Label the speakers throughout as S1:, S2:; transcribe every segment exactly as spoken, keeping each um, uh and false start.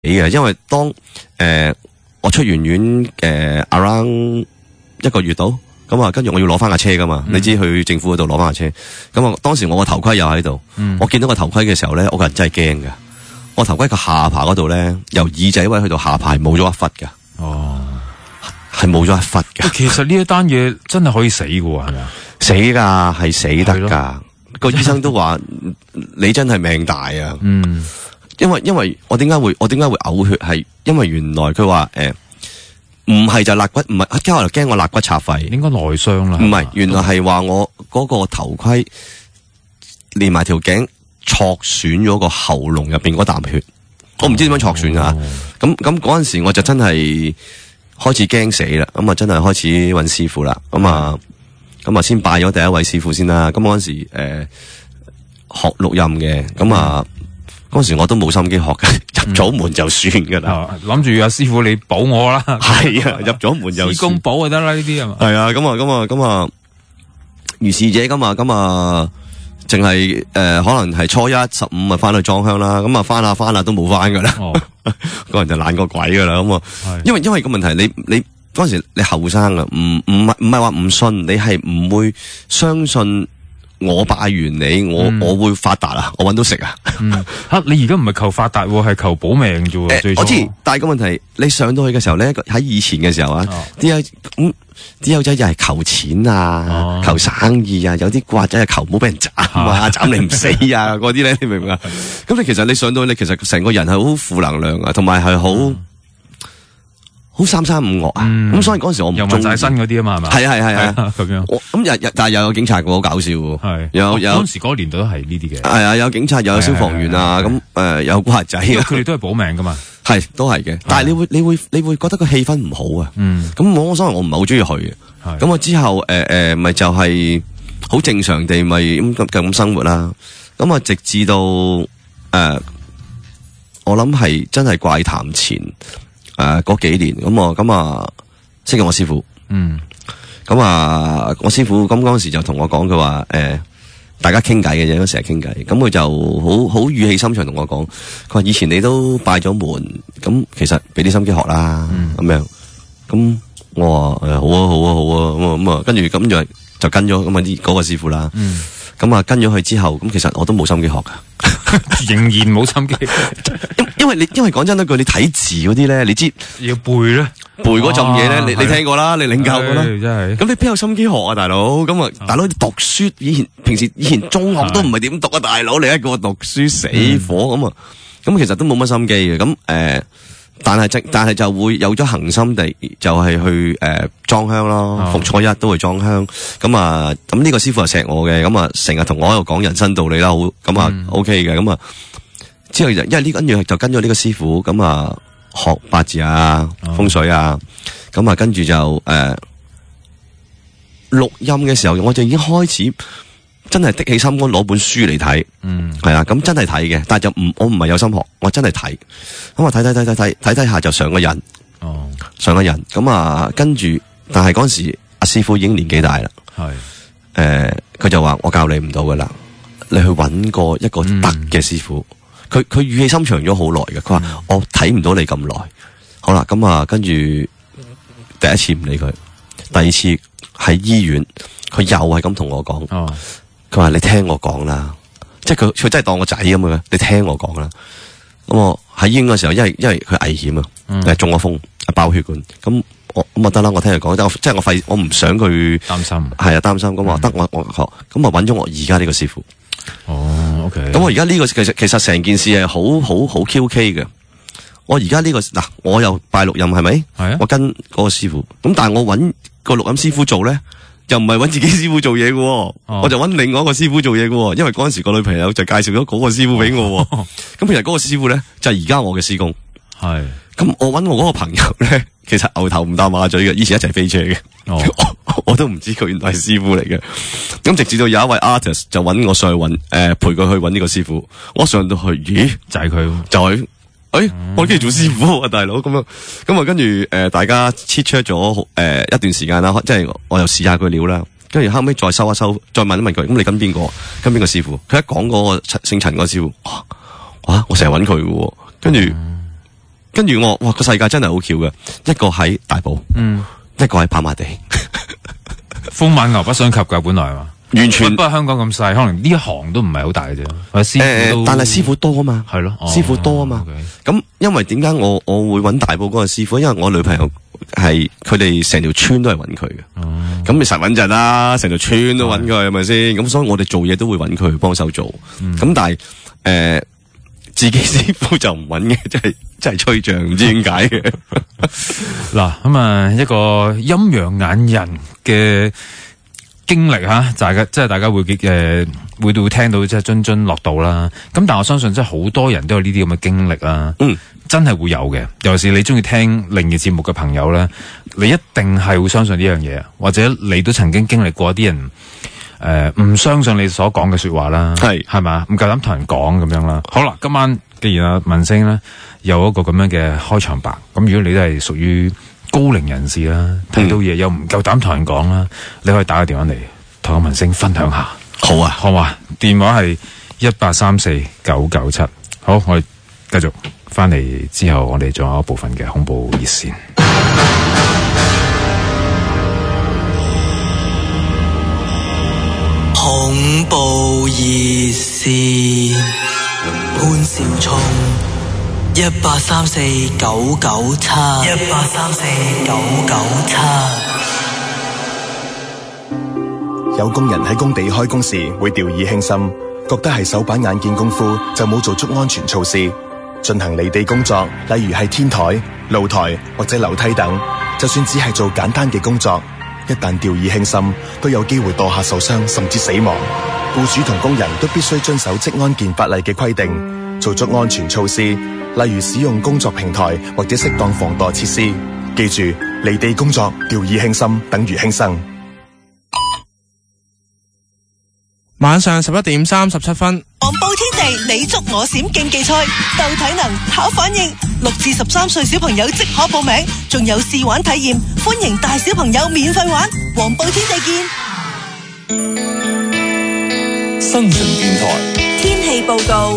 S1: 嘅，因為當誒、呃、我出完院誒、呃、around 一個月度，咁啊跟住我要攞翻架車噶嘛，嗯、你知去政府嗰度攞翻架車，咁啊當時我個頭盔又喺度，嗯、我見到個頭盔嘅時候咧，我個人真係驚噶，我頭盔個下巴嗰度咧，由耳仔位去到下巴冇咗一忽噶，哦，係冇咗一忽噶。
S2: 其實呢一單嘢真係可以死噶喎，係咪啊？
S1: 死噶，係死得噶，個醫生都話你真係命大啊。嗯。因為因為我點解會我點解會嘔血，係因為原來佢話誒唔係就肋骨，唔係，驚我驚我肋骨插肺，應該內傷啦。唔係，原來係話我嗰個頭盔連埋條頸挫損咗個喉嚨入邊嗰啖血，我唔知點樣挫損啊。咁咁嗰陣時我就真係開始驚死啦，咁啊真係開始揾師傅啦，咁啊咁啊先拜咗第一位師傅先啦。咁嗰陣時誒、呃、學錄音嘅，咁啊。嗰時我都冇心機學嘅，入咗門就算噶啦。
S2: 諗住阿師傅你保我啦。
S1: 係啊，入咗門就
S2: 師公保就得啦，呢啲係嘛？
S1: 係啊，咁啊，咁啊，咁啊，如是者咁啊，咁啊，淨係誒，可能係初一十五啊，翻去裝香啦。咁啊，翻下翻下都冇翻噶啦。哦，個人就懶過鬼噶啦。咁啊，因為因為個問題，你你嗰時你後生啊，唔唔係唔係話唔信，你係唔會相信。我拜完你，我、嗯、我會發達啊！我搵到食啊！吓、嗯，
S2: 你而家唔係求發達，係求保命啫。
S1: 誒、欸，我知，但係個問題，你上到去嘅時候咧，喺以前嘅時候啊，啲友咁啲友仔又係求錢啊，哦、求生意啊，有啲古惑仔係求唔好俾人斬啊，斬你唔死啊，嗰啲咧，你明唔明啊？咁你其實你上到去，你其實成個人係好負能量啊，同埋係好。嗯好三三五惡啊！咁、嗯、所以嗰陣時我唔中意。又問晒身嗰啲啊嘛，係嘛？係啊係係係咁樣。咁日日但係又有警察嘅，好搞笑。係有有嗰陣時嗰個年代都係呢啲嘅。係啊，有警察，又有消防員啊，咁誒有古惑仔。佢
S2: 哋都係保命噶嘛。係
S1: 都係嘅，但係你會你會你會覺得個氣氛唔好啊。嗯。咁我所以我唔係好中意去嘅。咁我之後誒誒咪就係好正常地咪咁咁生活啦。咁啊直至到誒、呃、我諗係真係怪談前。誒，嗰、呃、幾年咁啊，咁啊，識咗我師傅，嗯，咁啊，我師傅咁嗰陣時就同我講，佢話誒，大家傾偈嘅啫，成日傾偈，咁佢就好好語氣深長同我講，佢話以前你都拜咗門，咁其實俾啲心機學啦，咁、嗯、樣，咁我話誒、呃、好啊好啊好啊，咁啊咁啊，跟住咁就就跟咗咁啊啲嗰個師傅啦，嗯，咁啊跟咗佢之後，咁其實我都冇心機學噶。
S2: 仍然冇心機，
S1: 因因為你因為講真一句，你睇字嗰啲咧，你知
S2: 要背咧，
S1: 背嗰陣嘢咧，你你聽過啦，你領教過啦，
S2: 真係。咁
S1: 你邊有心機學啊，大佬？咁啊，大佬你讀書以前平時以前中學都唔係點讀啊，大佬你一個讀書死火咁啊，咁其實都冇乜心機嘅。咁誒，但係即但係就會有咗恒心地，就係去誒裝香咯，逢初一都會裝香。咁啊，咁呢個師傅係錫我嘅，咁啊成日同我喺度講人生道理啦，好咁啊 OK 嘅，咁啊。之後就因為呢跟住就跟咗呢個師傅咁啊學八字啊風水啊咁啊跟住就誒錄音嘅時候我就已經開始真係的起心肝攞本書嚟睇，嗯係啊咁真係睇嘅，但係就唔我唔係有心學，我真係睇咁啊睇睇睇睇睇睇睇下就上個人哦上個人咁啊跟住但係嗰陣時阿師傅已經年紀大啦，係誒佢就話我教你唔到噶啦，你去搵個一個得嘅師傅。嗯佢佢語氣深長咗好耐嘅，佢話、嗯、我睇唔到你咁耐，好啦，咁啊，跟住第一次唔理佢，第二次喺醫院，佢又係咁同我講，佢話、哦、你聽我講啦，即係佢佢真係當我仔咁嘅，你聽我講啦。咁我喺醫院嘅時候，因為因為佢危險啊，嗯、中咗風，爆血管，咁我咁啊得啦，我聽佢講，即係我費，我唔想佢擔心，係啊擔心，咁我得我我學，咁啊揾咗我而家呢個師傅。哦 ，OK。咁我而家呢個其實其實成件事係好好好 Q K 嘅。我而家呢個嗱，我又拜錄音係咪？係啊。我跟嗰個師傅，咁但係我揾個錄音師傅做咧，又唔係揾自己師傅做嘢嘅，哦、我就揾另外一個師傅做嘢嘅。因為嗰陣時個女朋友就介紹咗嗰個師傅俾我。咁、哦、其實嗰個師傅咧就係而家我嘅師公。係。咁我揾我嗰個朋友咧，其實牛頭唔搭馬嘴嘅，以前一齊飛車嘅。哦。我，我都唔知佢原來係師傅嚟嘅。咁直至到有一位 artist 就揾我上去揾，誒、呃、陪佢去揾呢個師傅。我上到去，咦，就係佢，就係、是，誒、欸，嗯、我跟住做師傅啊，大佬咁樣。咁啊，跟住誒，大家 chat chat 咗誒一段時間啦，即係我又試下佢料啦。跟住後尾再收一收，再問一問佢，咁你跟邊個？跟邊個師傅？佢一講嗰個姓陳嗰個師傅，哇，我成日揾佢嘅，跟住。 跟住我哇個世界真係好巧嘅，一個喺大埔，
S2: 嗯，
S1: 一個喺跑馬地，
S2: 風馬牛不相及㗎，本來係嘛？
S1: 完全
S2: 不過香港咁細，可能呢一行都唔係好大嘅啫。或者師傅都，
S1: 但係師傅多啊嘛，
S2: 係咯，
S1: 師傅多啊嘛。咁因為點解我我會揾大埔嗰個師傅？因為我女朋友係佢哋成條村都係揾佢嘅。咁你實穩陣啦，成條村都揾佢係咪先？咁所以我哋做嘢都會揾佢幫手做。咁但係誒自己師傅就唔揾嘅，真係真係吹脹，唔知點解嘅。
S2: 嗱咁啊，一個陰陽眼人嘅經歷吓，大家即係大家會誒、呃、會會聽到即係津津樂道啦。咁但我相信即係好多人都有呢啲咁嘅經歷啦。嗯，真係會有嘅。尤其是你中意聽靈異節目嘅朋友咧，你一定係會相信呢樣嘢，或者你都曾經經歷過一啲人誒唔、呃、相信你所講嘅說話啦。係係嘛，唔夠膽同人講咁樣啦。好啦，今晚既然阿文星咧有一個咁樣嘅開場白，咁如果你都係屬於高齡人士啦，睇到嘢又唔夠膽同人講啦，你可以打個電話嚟同阿文星分享下。好啊，好嘛？電話係一八三四九九七。好，我哋繼續翻嚟之後，我哋仲有一部分嘅恐怖熱線。
S3: 恐怖熱線，潘少聰。一八三四九九七，一八三四九九七。
S4: 有工人喺工地開工時會掉以輕心，覺得係手板眼見功夫，就冇做足安全措施。進行離地工作，例如係天台、露台或者樓梯等，就算只係做簡單嘅工作，一旦掉以輕心，都有機會墮下受傷，甚至死亡。僱主同工人都必須遵守職安健法例嘅規定，做足安全措施。例如使用工作平台或者適當防墮設施。記住，離地工作掉以輕心等於輕生。
S5: 晚上十一點三十七分，
S6: 黃埔天地你捉我閃競技賽，鬥體能考反應，六至十三歲小朋友即可報名，仲有試玩體驗，歡迎大小朋友免費玩。黃埔天地見。
S7: 新城電台
S6: 天氣報告。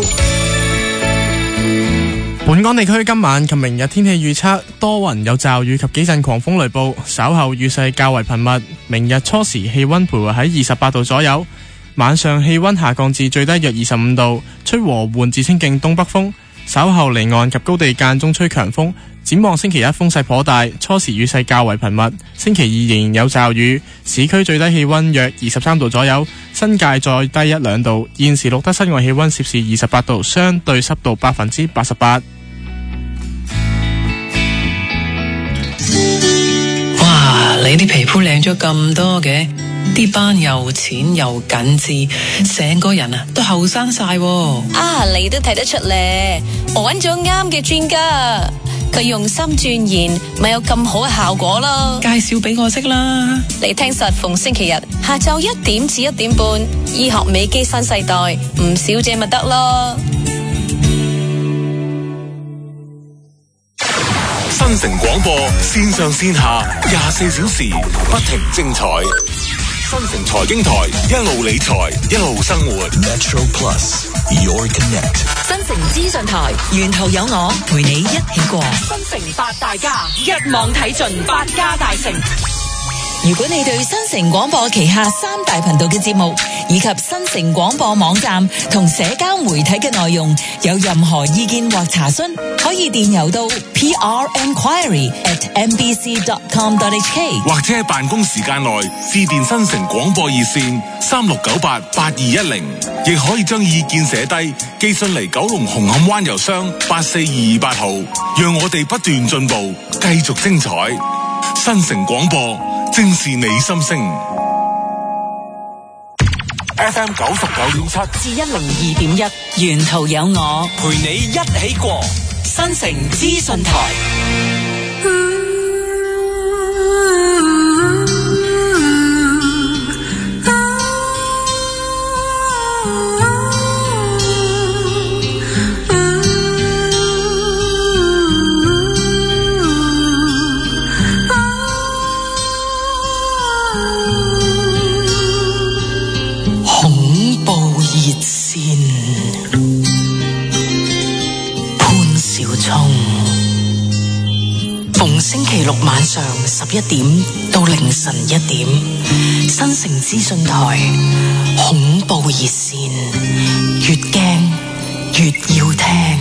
S5: 本港地區今晚及明日天氣預測多雲有驟雨及幾陣狂風雷暴，稍後雨勢較為頻密。明日初時氣溫徘徊喺二十八度左右，晚上氣溫下降至最低約二十五度，吹和緩至清勁東北風。稍後離岸及高地間中吹強風。展望星期一風勢頗大，初時雨勢較為頻密。星期二仍然有驟雨，市區最低氣溫約二十三度左右，新界再低一兩度。現時錄得室外氣溫攝氏二十八度，相對濕度百分之八十八。
S3: 哇！你啲皮膚靚咗咁多嘅，啲斑又淺又緊緻，成個人啊都後生晒。
S8: 啊，你都睇得出咧，我揾咗啱嘅專家，佢用心鑽研，咪有咁好嘅效果咯。
S3: 介紹俾我識啦。
S8: 你聽實逢星期日下晝一點至一點半，醫學美肌新世代，吳小姐咪得咯。
S7: 新城廣播線上線下廿四小時不停精彩。新城財經台一路理財一路生活。Metro Plus Your Connect。
S9: 新城資訊台沿途有我陪你一起過。新城八大家一網睇盡百家大成。如果你對新城廣播旗下三大頻道嘅節目以及新城廣播網站同社交媒體嘅內容有任何意見或查詢，可以電郵到 p r enquiry at m b c dot com dot h k，
S7: 或者喺辦公時間內致電新城廣播熱線三六九八八二一零，亦可以將意見寫低寄信嚟九龍紅磡灣郵箱八四二二八號，讓我哋不斷進步，繼續精彩。新城廣播正是你心聲。F M 九十九點七
S9: 至一零二點一，沿途有我
S3: 陪你一起過。
S9: 新城資訊台。 星期六晚上十一點到凌晨一點，新城資訊台恐怖熱線，越驚越要聽。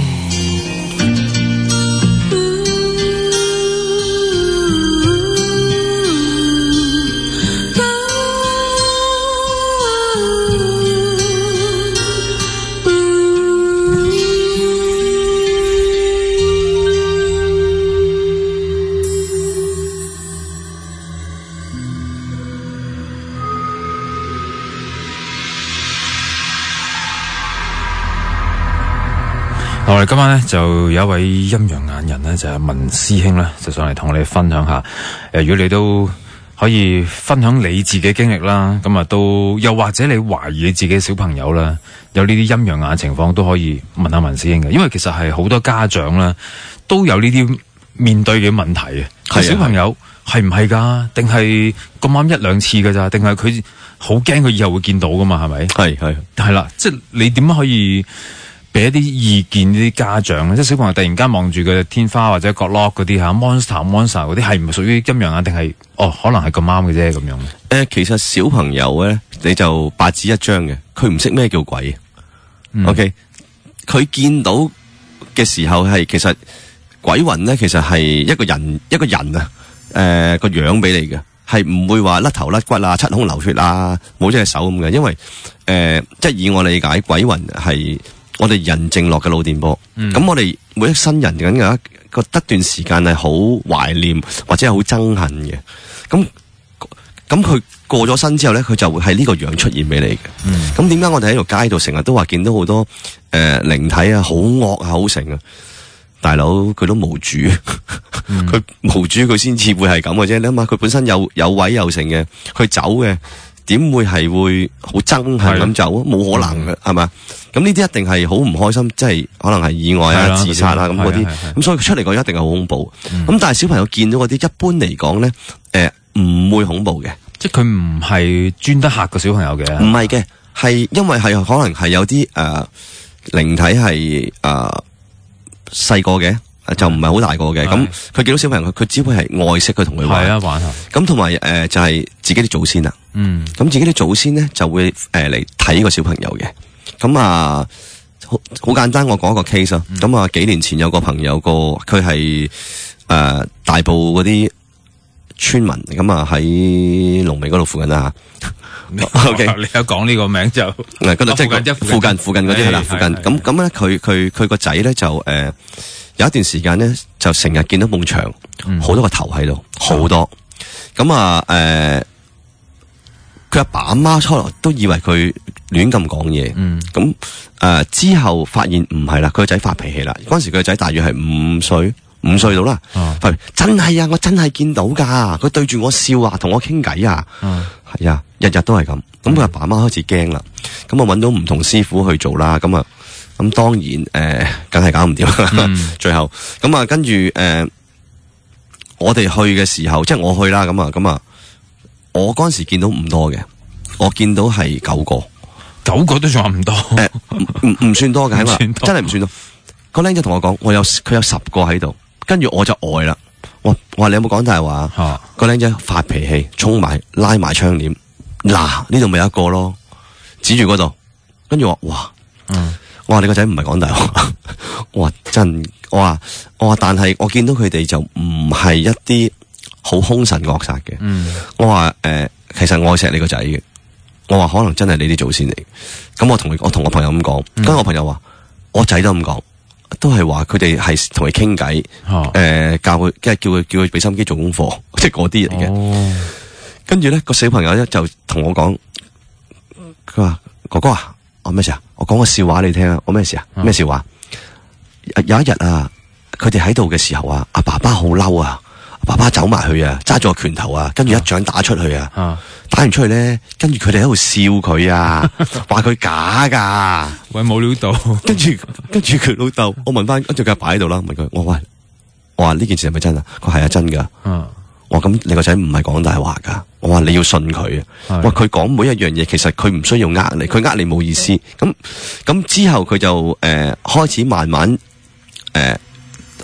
S2: 我哋今晚咧就有一位陰陽眼人咧，就係文師兄咧，就上嚟同我哋分享下。誒，如果你都可以分享你自己經歷啦，咁啊都又或者你懷疑你自己小朋友啦，有呢啲陰陽眼情況都可以問下文師兄嘅，因為其實係好多家長啦都有呢啲面對嘅問題嘅。係小朋友係唔係㗎？定係咁啱一兩次㗎咋？定係佢好驚佢以後會見到㗎嘛？係咪？
S1: 係係
S2: 係啦，即係你點樣可以俾一啲意見呢啲家長咧？即係小朋友突然間望住個天花或者角落嗰啲嚇 monster monster 嗰啲，係唔係屬於陰陽眼定係哦？可能係咁啱嘅啫咁樣。誒、
S1: 呃，其實小朋友咧，你就白紙一張嘅，佢唔識咩叫鬼。嗯、OK，佢見到嘅時候係其實鬼魂咧，其實係一個人一個人啊，誒、呃、個樣俾你嘅，係唔會話甩頭甩骨啊、七孔流血啊、冇咗隻手咁嘅。因為誒、呃，即係以我理解，鬼魂係我哋人靜落嘅腦電波，咁、嗯、我哋每一生人緊嘅一個得段時間係好懷念或者係好憎恨嘅，咁咁佢過咗身之後咧，佢就會係呢個樣出現俾你嘅。咁點解我哋喺條街度成日都話見到好多誒靈體啊，好惡啊，好成啊？大佬佢都無主，佢、嗯、無主佢先至會係咁嘅啫。你諗下，佢本身有有位有成嘅，佢走嘅。點會係會好憎恨咁走啊？冇可能嘅，係嘛？咁呢啲一定係好唔開心，即係可能係意外啊、自殺啊咁嗰啲。咁所以佢出嚟講一定係好恐怖。咁、嗯、但係小朋友見到嗰啲，一般嚟講咧，誒、呃、唔會恐怖嘅。即係佢唔係專登嚇個小朋友嘅。唔係嘅，係因為係可能係有啲誒靈體係誒細個嘅。就唔係好大個嘅，咁佢見到小朋友，佢佢只會係愛惜佢同佢玩，玩下。咁同埋誒就係自己啲祖先啦。嗯，咁自己啲祖先咧就會誒嚟睇個小朋友嘅。咁啊，好好簡單，我講一個 case 啊。咁、嗯、啊，幾年前有個朋友個，佢係誒大埔嗰啲村民，咁啊喺龍尾嗰度附近啦吓。O K， 你有講呢個名就嗱嗰度即係附近附近嗰啲係啦，附近。咁咁咧，佢佢佢個仔咧就誒。呃有一段時間咧，就成日見到埲牆，好、嗯、多個頭喺度，好多。咁啊，誒、呃，佢阿爸阿媽初來都以為佢亂咁講嘢。嗯。咁誒、呃、之後發現唔係啦，佢個仔發脾氣啦。嗰陣時佢個仔大約係五歲，五歲到啦。哦。真係啊，我真係見到噶，佢對住我笑啊，同我傾偈啊。嗯。係啊，日日都係咁。咁佢阿爸阿媽開始驚啦。咁啊，搵到唔同師傅去做啦。咁啊。咁當然誒，梗、呃、係搞唔掂啦。嗯、最後咁啊，跟住誒，我哋去嘅時候，即係我去啦。咁啊，咁啊，我嗰陣時見到唔多嘅，我見到係九個，九個都仲話唔多。誒、呃，唔唔算多嘅，係嘛？真係唔算多。個僆仔同我講，我有佢有十個喺度，跟住我就呆啦。我我話你有冇講大話？啊、個僆仔發脾氣，衝埋拉埋窗簾，嗱呢度咪有一個咯，指住嗰度，跟住我哇，嗯。我話你個仔唔係講大話，我話真，我話我話，但係我見到佢哋就唔係一啲好兇神惡煞嘅。嗯，我話誒、呃，其實我錫你個仔嘅。我話可能真係你啲祖先嚟。咁我同我同我朋友咁講，跟、嗯、住我朋友話，我仔都咁講，都係話佢哋係同佢傾偈，誒、哦呃、教佢，即係叫佢叫佢俾心機做功課，即係嗰啲嚟嘅。跟住咧個小朋友咧就同我講，佢話哥哥啊。我咩事啊？我講個笑話你聽啊！我咩事啊？咩笑話？有一日啊，佢哋喺度嘅時候啊，阿爸爸好嬲啊，爸爸走埋去啊，揸住個拳頭啊，跟住一掌打出去啊，啊打完出去咧，跟住佢哋喺度笑佢啊，話佢假噶，喂冇料到，跟住跟住佢老豆，我問翻，跟住佢擺喺度啦，問佢，我喂，我話呢件事係咪真啊？佢係啊真噶。嗯我咁你個仔唔係講大話噶，我話你要信佢啊！哇，佢講每一樣嘢，其實佢唔需要呃你，佢呃你冇意思。咁咁之後佢就誒、呃、開始慢慢誒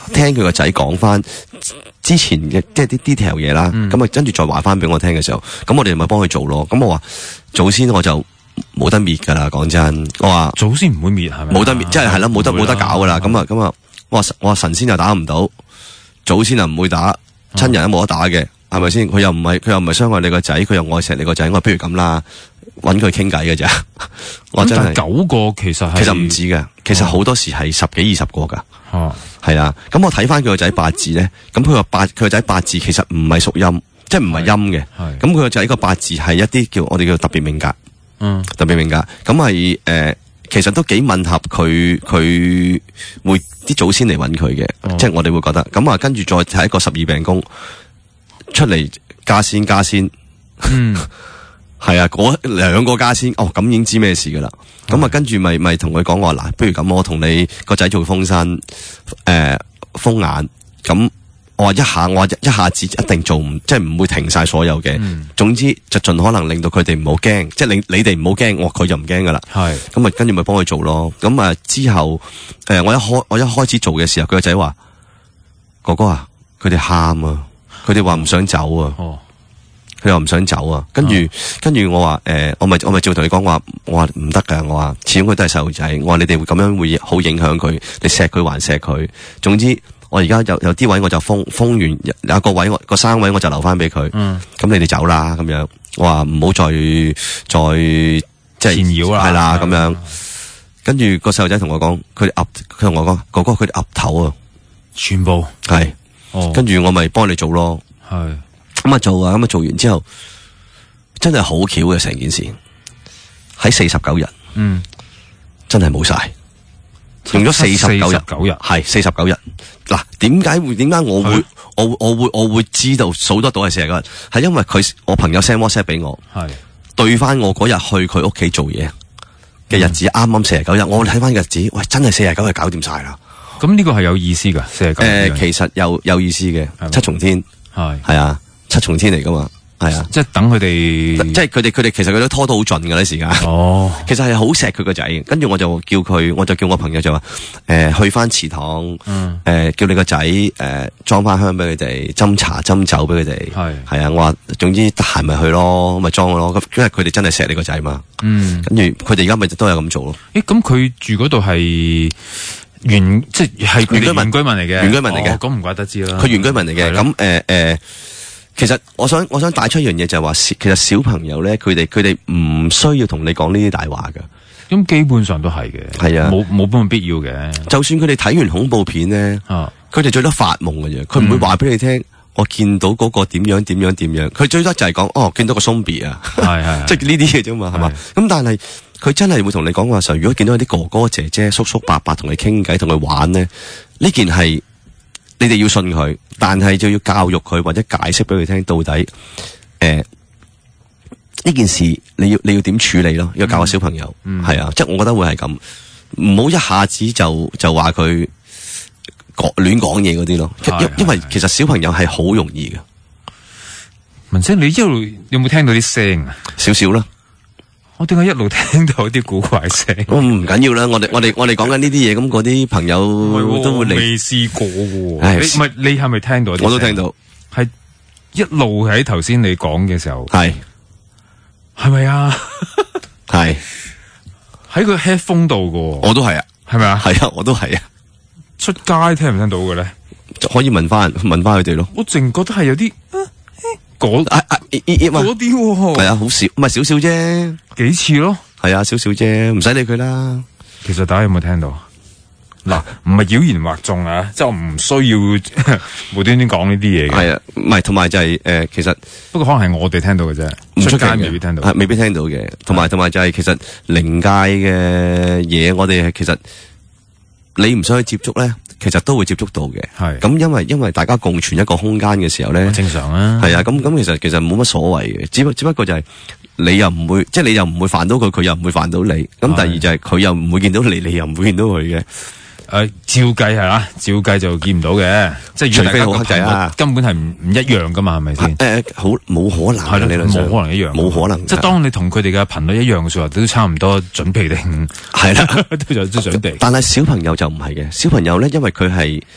S1: 聽佢個仔講翻之前嘅即係啲 detail 嘢啦，咁啊跟住再話翻俾我聽嘅時候，咁我哋咪幫佢做咯。咁我話祖先我就冇得滅噶啦，講真，我話
S2: 祖先唔會滅係咪？
S1: 冇得滅，即係係啦，冇得冇得搞噶啦。咁啊咁啊，我話我話神仙又打唔到，祖先又唔會打，親人都冇得打嘅，係咪先？佢又唔係佢又唔係傷害你個仔，佢又愛錫你個仔，我話不如咁啦。揾佢傾偈嘅咋？我真係
S2: 九個其實係
S1: 其實唔止嘅，其實好多時係十幾二十個噶。
S2: 哦，
S1: 係啊。咁我睇翻佢個仔八字咧，咁佢個八佢個仔八字其實唔係屬陰，即係唔係陰嘅。係。咁佢個仔個八字係一啲叫我哋叫特別命格。嗯。特別命格，咁係誒，其實都幾吻合佢佢會啲祖先嚟揾佢嘅，
S2: 哦、
S1: 即係我哋會覺得。咁啊，跟住再睇一個十二病宮出嚟加仙加仙。嗯。係啊，嗰兩個家先，哦，咁已經知咩事噶啦。咁啊，跟住咪咪同佢講話嗱，不如咁，我同你個仔做封身，誒、呃，封眼。咁我話一下，我話一一下子一定做唔，即係唔會停晒所有嘅。嗯、總之就盡可能令到佢哋唔好驚，即係你你哋唔好驚，我佢就唔驚噶啦。係是。咁啊，跟住咪幫佢做咯。咁啊之後，誒、呃，我一開我一開始做嘅時候，佢個仔話：哥哥啊，佢哋喊啊，佢哋話唔想走啊。哦。佢又唔想走啊，跟住、哦、跟住我話誒、呃，我咪我咪照同你講話，我話唔得噶，我話始終佢都係細路仔，我話你哋會咁樣會好影響佢，你錫佢還錫佢。總之我而家有有啲位我就封封完，有一個位我個生位我就留翻俾佢。嗯，咁你哋走啦咁樣，我話唔好再再即係纏繞啦，係啦咁樣。跟住個細路仔同我講，佢哋岌，佢同我講，哥哥佢哋岌頭啊，全部係。哦，跟住我咪幫你做咯，係。咁啊做啊，咁啊做完之後，真係好巧嘅成件事，喺四十九日，嗯，真係冇晒，用咗四十九日，九日係四十九日。嗱，點解會？點解我會？我我會我會知道數得到係四十九日？係因為佢我朋友 send WhatsApp 俾我，係對翻我嗰日去佢屋企做嘢嘅日子，啱啱四十九日。我睇翻日子，喂，真係四十九日搞掂晒啦。
S2: 咁呢個係有意思噶，四十九日。
S1: 誒，其實有有意思嘅，七重天係係啊。七重天嚟噶嘛，係啊，
S2: 即係等佢哋，
S1: 即係佢哋佢哋其實佢都拖到好盡噶啦時間。哦，其實係好錫佢個仔，跟住我就叫佢，我就叫我朋友就話，誒、呃、去翻祠堂，誒、嗯呃、叫你個仔誒裝翻香俾佢哋，斟茶斟酒俾佢哋，係係啊，我話總之得閒咪去咯，咪裝咯，咁因為佢哋真係錫你個仔嘛。嗯，跟住佢哋而家咪都有咁做咯。
S2: 誒，咁佢住嗰度係原即係佢哋原居民嚟嘅，
S1: 原居民嚟嘅，
S2: 咁唔怪得知啦。
S1: 佢原居民嚟嘅，咁誒誒。其實我想我想帶出一樣嘢就係話，其實小朋友咧，佢哋佢哋唔需要同你講呢啲大話噶。
S2: 咁基本上都係嘅，係啊，冇冇咁必要嘅。
S1: 就算佢哋睇完恐怖片咧，佢哋最多發夢嘅啫，佢唔會話俾你聽。我見到嗰個點樣點樣點樣，佢最多就係講哦，見到個 zombie 啊，係係，即係呢啲嘢啫嘛，係嘛。咁但係佢真係會同你講話時候，如果見到有啲哥哥姐姐叔叔伯伯同你傾偈，同佢玩咧，呢件係。你哋要信佢，但係就要教育佢或者解釋俾佢聽，到底誒呢、呃、件事你要你要點處理咯？要教個小朋友，係、嗯、啊，即係我覺得會係咁，唔好一下子就就話佢講亂講嘢嗰啲咯。因因為其實小朋友係好容易嘅。
S2: 文姐，你一路有冇聽到啲聲啊？
S1: 少少啦。
S2: 我點解一路聽到啲古怪聲？
S1: 唔緊要啦，我哋我哋我哋講緊呢啲嘢，咁嗰啲朋友都會嚟。
S2: 未試過喎，你唔係你係咪聽到？
S1: 我都聽到，
S2: 係一路喺頭先你講嘅時候，
S1: 係
S2: 係咪啊？
S1: 係
S2: 喺個 headphone 度嘅，
S1: 我都係啊，
S2: 係咪啊？
S1: 係啊，我都係啊。
S2: 出街聽唔聽到嘅咧？
S1: 可以問翻問翻佢哋咯。
S2: 我淨覺得係有啲。嗰
S1: 啊啊啲
S2: 係
S1: 啊，好少，唔係少少啫，
S2: 幾次咯，
S1: 係啊，少少啫，唔使理佢啦。
S2: 其實大家有冇聽到？嗱，唔係妖言惑眾啊，即係我唔需要無端端講呢啲嘢嘅。
S1: 係啊，唔係，同埋就係、是、誒、呃，其實
S2: 不過可能係我哋聽到嘅啫，唔出街未必聽到，
S1: 係未必聽到嘅。同埋同埋就係其實靈界嘅嘢，我哋係其實你唔想去接觸咧。其實都會接觸到嘅，係咁，因為因為大家共存一個空間嘅時候咧，
S2: 正常啊，
S1: 係啊，咁咁其實其實冇乜所謂嘅，只不只不過就係你又唔會，即係你又唔會煩到佢，佢又唔會煩到你。咁第二就係佢又唔會見到你，你又唔會見到佢嘅。
S2: 誒，照計係啦，照計就見唔到嘅，即係除非好黑仔啊，根本係唔唔一樣噶嘛，係咪先？
S1: 誒，好冇可能，係理論上
S2: 冇可能一樣，
S1: 冇可能。
S2: 即係當你同佢哋嘅頻率一樣嘅時候，都差唔多準備定
S1: 係啦，
S2: 都就都準備。
S1: 但係小朋友就唔係嘅，小朋友咧，因為佢係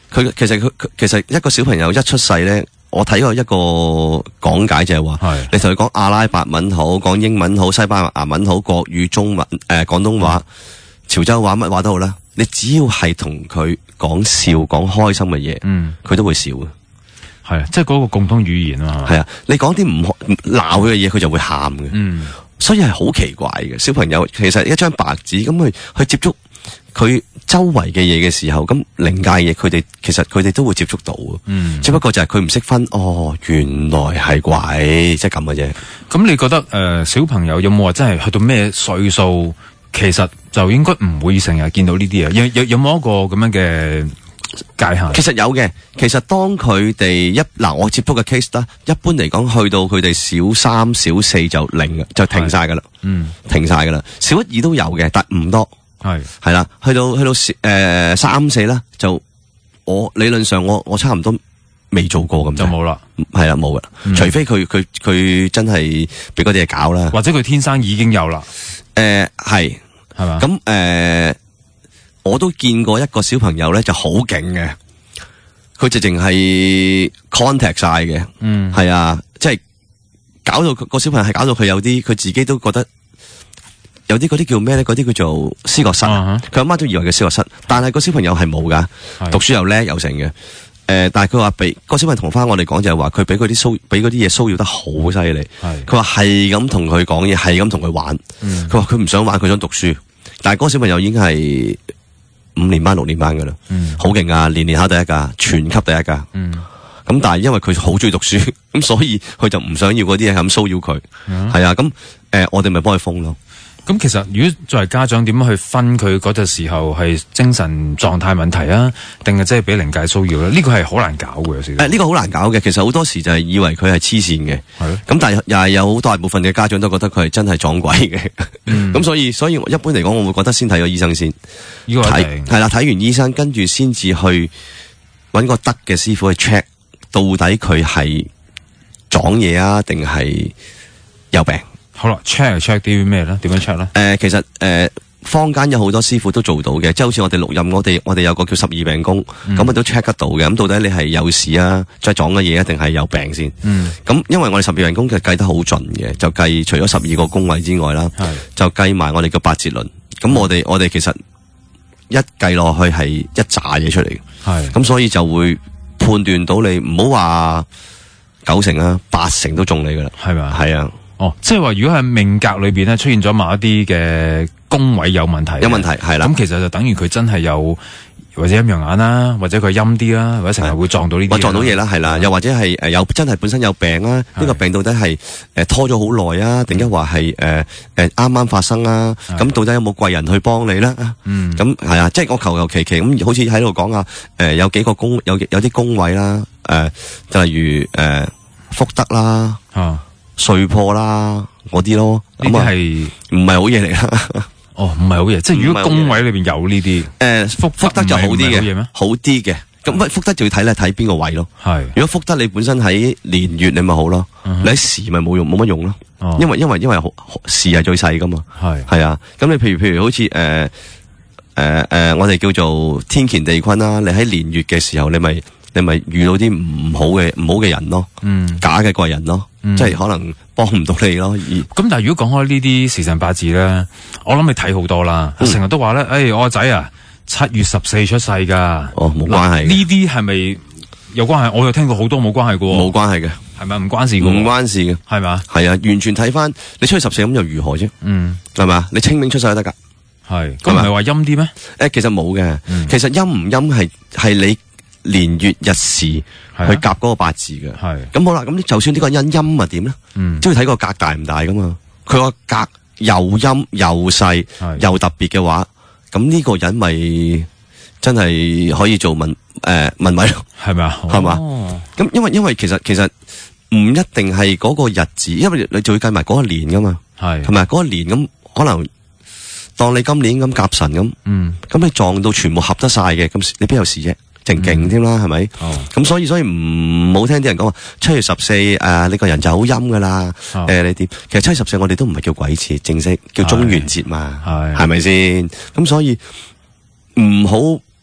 S1: 佢其實佢佢其實一個小朋友一出世咧，我睇過一個講解就係話，
S2: 係
S1: 你同佢講阿拉伯文好，講英文好，西班牙文好，國語、中文誒廣東話、潮州話乜話都好啦，你只要係同佢講笑、講開心嘅嘢，
S2: 嗯，
S1: 佢都會笑嘅。
S2: 係啊，即係嗰個共通語言啊嘛。
S1: 係啊，你講啲唔鬧佢嘅嘢，佢就會喊嘅。
S2: 嗯，
S1: 所以係好奇怪嘅。小朋友其實一張白紙咁去去接觸佢周圍嘅嘢嘅時候，咁靈界嘢佢哋其實佢哋都會接觸到嘅。
S2: 嗯，
S1: 只不過就係佢唔識分，哦，原來係鬼，即係咁嘅啫。
S2: 咁你覺得誒、呃、小朋友有冇話真係去到咩歲數，其實就應該唔會成日見到呢啲嘢？有有有冇一個咁樣嘅界限？
S1: 其實有嘅，其實當佢哋一嗱我接觸嘅 case 啦，一般嚟講去到佢哋小三、小四就零嘅，就停晒噶啦，
S2: 嗯，
S1: 停晒噶啦。小一二都有嘅，但唔多。
S2: 係
S1: 係啦，去到去到誒、呃、三四啦，就我理論上我我差唔多未做過咁
S2: 就冇啦，
S1: 係啦冇噶，
S2: 嗯
S1: 除非佢佢佢真係俾嗰啲嘢搞啦，
S2: 或者佢天生已經有啦。
S1: 誒係
S2: 係嘛？
S1: 咁誒、呃，我都見過一個小朋友咧就好勁嘅，佢直情係 contact 晒嘅，
S2: 嗯，
S1: 係啊，即係搞到個小朋友係搞到佢有啲佢自己都覺得。有啲嗰啲叫咩咧？嗰啲叫做思覺失。佢阿媽都以為佢思覺失，但係個小朋友係冇噶，讀書又叻又成嘅。誒、呃，但係佢話俾個小朋友同翻我哋講就係話，佢俾嗰啲騷，俾嗰啲嘢騷擾得好犀利。佢話係咁同佢講嘢，係咁同佢玩。佢話佢唔想玩，佢想讀書。但係嗰個小朋友已經係五年班、六年班噶啦，好勁啊！年年考第一噶，全級第一噶。咁、
S2: 嗯、
S1: 但係因為佢好中意讀書，咁所以佢就唔想要嗰啲嘢咁騷擾佢。係、嗯、啊，咁誒、呃，我哋咪幫佢封咯。
S2: 咁其實如果作為家長點樣去分佢嗰陣時候係精神狀態問題啊，定係即係俾靈界騷擾咧？呢個係好難搞嘅，有時。誒，呢個好難搞嘅，其實好多時就係以為佢係黐線嘅。係。咁但係又係有好大部分嘅家長都覺得佢係真係撞鬼嘅。咁、嗯、所以所以一般嚟講，我會覺得先睇個醫生先。呢個係係啦，睇完醫生，跟住先至去揾個得嘅師傅去 check 到底佢係撞嘢啊，定係有病。 好啦 ，check check 啲咩咧？點樣 check 咧？誒、
S1: 呃，其實誒、呃，坊間有好多師傅都做到嘅，即係好似我哋錄音，我哋我哋有個叫十二病宮，咁、嗯、啊都 check 得到嘅。咁到底你係有事啊，即係撞嘅嘢，一定係有病先？嗯。咁因為我哋十二病宮嘅計得好盡嘅，就計除咗十二個宮位之外啦，就計埋我哋嘅八節輪。咁我哋我哋其實一計落去係一紮嘢出嚟嘅。係。咁所以就會判斷到你唔好話九成啊，八成都中你噶啦。係咪？係啊。
S2: 哦，即係話如果係命格裏邊咧出現咗某一啲嘅宮位有問題，
S1: 有問題係啦，
S2: 咁其實就等於佢真係有或者陰陽眼啦，或者佢陰啲啦，或者成日會撞到呢啲，
S1: 撞到嘢啦，係啦，又或者係誒有真係本身有病啊，呢個病到底係誒拖咗好耐啊，定一話係誒誒啱啱發生啊？咁到底有冇貴人去幫你咧？嗯，咁係啊，即係我求求其其咁，好似喺度講啊，誒有幾個宮有有啲宮位啦，誒就例如誒福德啦，啊。碎破啦，嗰啲咯，
S2: 呢啲係
S1: 唔係好嘢嚟啦？
S2: 哦，唔係好嘢，即係如果宮位裏邊有呢啲，誒福
S1: 福德就好啲嘅，好啲嘅。咁乜福德就要睇咧，睇邊個位咯。係，如果福德你本身喺年月你咪好咯，你喺時咪冇用，冇乜用咯。因為因為因為時係最細噶嘛。係係啊，咁你譬如譬如好似誒誒誒，我哋叫做天乾地坤啦，你喺年月嘅時候，你咪。你咪遇到啲唔好嘅唔好嘅人咯，嗯、假嘅貴人咯，嗯、即係可能幫唔到你咯。
S2: 咁但係如果講開呢啲時辰八字咧，我諗你睇好多啦，成日、嗯、都話咧，誒、哎、我個仔啊七月十四出世噶，
S1: 哦冇關係。
S2: 呢啲係咪有關係？我又聽過好多冇關係嘅，
S1: 冇關係嘅，
S2: 係咪唔關事嘅？
S1: 唔關事嘅，係嘛？係啊，完全睇翻你七月十四咁又如何啫？嗯，係嘛？你清明出世都得噶，係咁唔係話陰啲咩？誒，其實冇嘅，嗯、其實陰唔陰係係你。年月日時去夾嗰個八字嘅，係咁好啦。咁就算呢個陰陰啊點咧，嗯，都要睇個格大唔大噶嘛。佢個格又陰又細又特別嘅話，咁呢個人咪真係可以做文誒文委咯，係咪啊？係嘛？咁因為因為其實其實唔一定係嗰個日子，因為你就會計埋嗰個年噶嘛，係係咪？嗰個年咁可能當你今年咁夾神咁，嗯，咁你撞到全部合得晒嘅，咁你邊有事啫？勁勁添啦，係咪？咁所以所以唔好聽啲人講話七月十四誒，你個人就好陰噶啦。誒、呃，你點？其實七月十四我哋都唔係叫鬼節，正式叫中元節嘛，係係咪先？咁所以唔好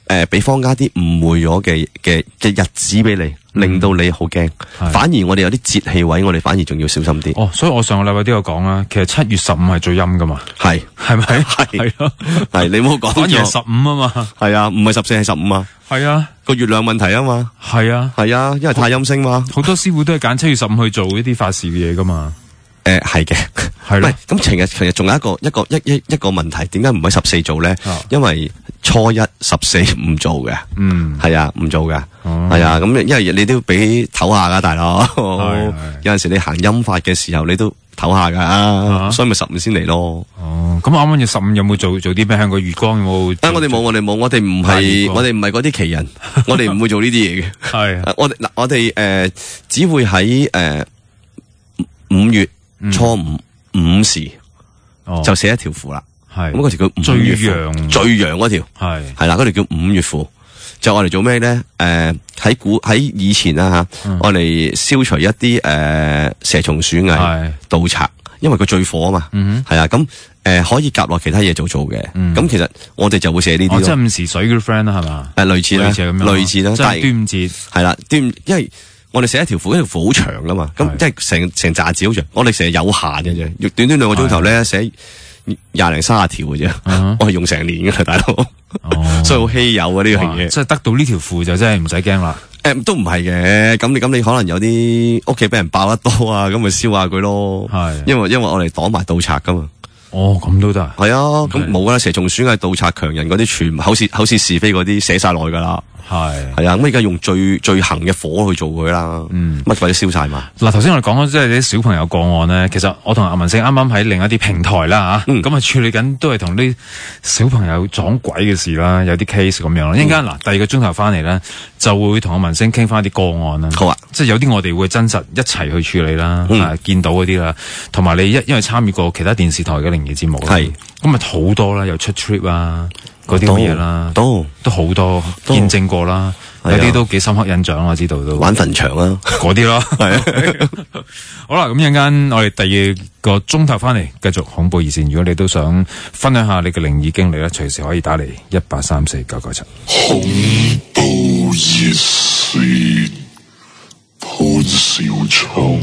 S1: 誒俾坊間啲誤會咗嘅嘅嘅日子俾你，令到你好驚。反而我哋有啲節氣位，我哋反而仲要小心啲。
S2: 哦，所以我上個禮拜都有講啦，其實七月十五係最陰噶嘛。
S1: 係
S2: 係咪？
S1: 係
S2: 係咯，
S1: 係你冇講
S2: 反而係十五啊嘛。
S1: 係啊，唔係十四係十五啊。
S2: 係啊，
S1: 個月亮問題啊嘛。
S2: 係啊，
S1: 係啊，因為太陰星嘛。
S2: 好多師傅都係揀七月十五去做一啲法事嘅嘢噶嘛。
S1: 誒係嘅，
S2: 係咯。
S1: 咁其實其實仲有一個一個一一一個問題，點解唔喺十四做咧？
S2: 啊
S1: 因為初一十四唔做嘅，
S2: 嗯，
S1: 係啊，唔做嘅，
S2: 哦
S1: 係啊，咁因為你都要俾唞下噶，大佬。
S2: 係
S1: 有陣時你行陰法嘅時候，你都唞下噶，所以咪十五先嚟咯。
S2: 哦，咁啱啱要十五有冇做做啲咩？向個月光有冇？
S1: 啊，我哋冇，我哋冇，我哋唔係，我哋唔係嗰啲奇人，我哋唔會做呢啲嘢嘅。
S2: 係，
S1: 我哋嗱，我哋誒只會喺誒五月初五午時就寫一條符啦。
S2: 係
S1: 咁嗰條叫五月符，最陽嗰條
S2: 係
S1: 係啦，嗰條叫五月符，就我哋做咩咧？誒喺古喺以前啦吓，我哋消除一啲誒蛇蟲鼠蟻、盜賊，因為佢最火啊嘛，係啊，咁誒可以夾落其他嘢做做嘅。咁其實我哋就會寫呢啲咯。
S2: 即係五時水嗰啲 friend 啦，係嘛？
S1: 誒類似啦，
S2: 類似咁樣，
S1: 類似啦。
S2: 即係端午節
S1: 係啦，端午因為我哋寫一條符，一條符好長噶嘛，咁即係成成紮字好長，我哋成日有限嘅啫，短短兩個鐘頭咧寫廿零三十條嘅啫，我係用成年嘅啦，大佬，所以好稀有啊呢樣嘢。
S2: 即係得到呢條符就真係唔使驚啦。
S1: 誒，都唔係嘅，咁你咁你可能有啲屋企俾人爆得多啊，咁咪燒下佢咯。係，因為因為我哋擋埋盜賊噶嘛。
S2: 哦，咁都得。
S1: 係啊，咁冇噶啦，蛇蟲鼠蟻、盜賊、強人嗰啲，全部口是口是是非嗰啲寫晒落去噶啦。係係啊，咁而家用最最行嘅火去做佢啦，嗯，乜鬼都燒晒嘛。
S2: 嗱，頭先我哋講咗即係啲小朋友個案咧，其實我同阿文勝啱啱喺另一啲平台啦吓，咁啊處理緊都係同啲小朋友撞鬼嘅事啦，有啲 case 咁樣啦。一陣間嗱，第二個鐘頭翻嚟咧，就會同阿文勝傾翻啲個案啦。
S1: 好啊，
S2: 即係有啲我哋會真實一齊去處理啦，啊見到嗰啲啦，同埋你一因為參與過其他電視台嘅靈異節目啦，係咁啊好多啦，又出 trip 啊。嗰啲嘢啦，都都好多見證過啦，有啲都幾深刻印象我知道都
S1: 玩墳場啦，
S2: 嗰啲咯，係好啦，咁一陣間我哋第二個鐘頭翻嚟繼續恐怖熱線，如果你都想分享下你嘅靈異經歷咧，隨時可以打嚟一八三四九九七。
S10: 恐怖熱線潘小聰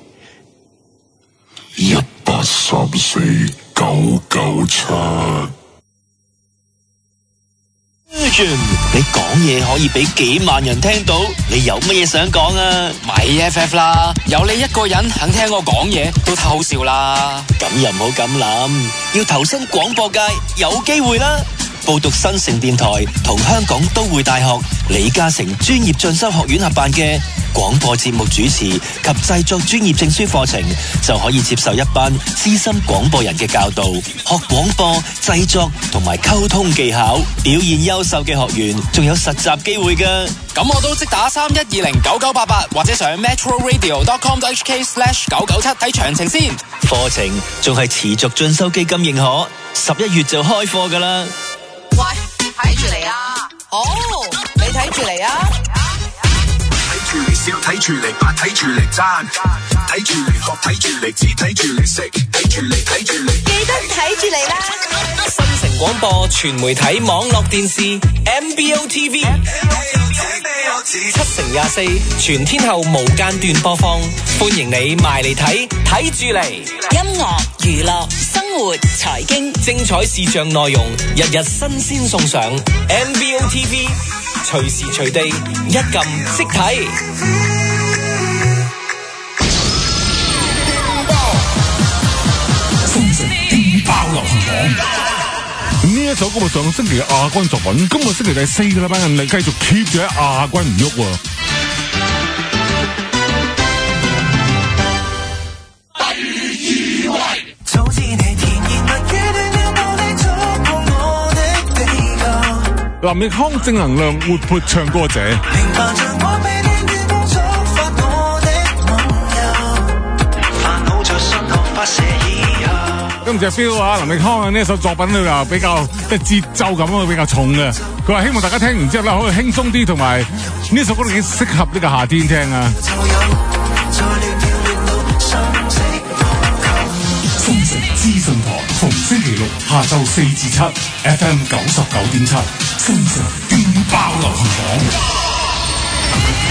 S10: 一八三四九九七。
S11: 你講嘢可以俾幾萬人聽到，你有乜嘢想講啊？
S12: 咪 F F 啦，有你一個人肯聽我講嘢，都太好笑啦。
S11: 咁又唔好咁諗，要投身廣播界有機會啦。報讀新城電台同香港都會大學李嘉誠專業進修學院合辦嘅廣播節目主持及製作專業證書課程，就可以接受一班資深廣播人嘅教導，學廣播製作同埋溝通技巧。表現優秀嘅學員仲有實習機會㗎。
S12: 咁我都即打三一二零九九八八，或者上 metro radio dot com dot h k slash 九九七睇詳情先。
S11: 課程仲係持續進修基金認可，十一月就開課㗎啦。
S13: 喂，睇住嚟啊！好，你睇住嚟啊！
S10: 睇住嚟笑，睇住嚟拍，睇住嚟讚，睇住嚟學，睇住嚟指，睇住嚟食，睇住嚟睇住嚟，
S13: 記得睇住嚟啦！
S11: 新城廣播全媒體網絡電視 M B O T V 七乘廿四全天候無間斷播放，歡迎你埋嚟睇，睇住嚟。
S9: 音樂、娛樂、生活、財經，
S11: 精彩視像內容，日日新鮮送上 M B O T V， 隨時隨地一撳即睇。
S10: 豐盛勁爆流行榜。呢一首歌係上星期嘅亞軍作品，今個星期第四個禮拜人嚟繼續 keep 住喺亞軍唔喐喎。第二位，早知你甜言蜜語亂了無力觸碰我的地球。林奕匡正能量活潑唱歌者。平凡像我被亂月光觸發我的夢遊，煩惱在信號發射以後。今次 feel 啊，林奕匡嘅呢一首作品咧就比較即係節奏感啊比較重嘅。佢話希望大家聽完之後咧可以輕鬆啲，同埋呢首歌都幾適合呢個夏天聽啊。豐盛資訊台逢星期六
S14: 六下晝四至七 ，F M 九十九點七，新城勁爆流行榜。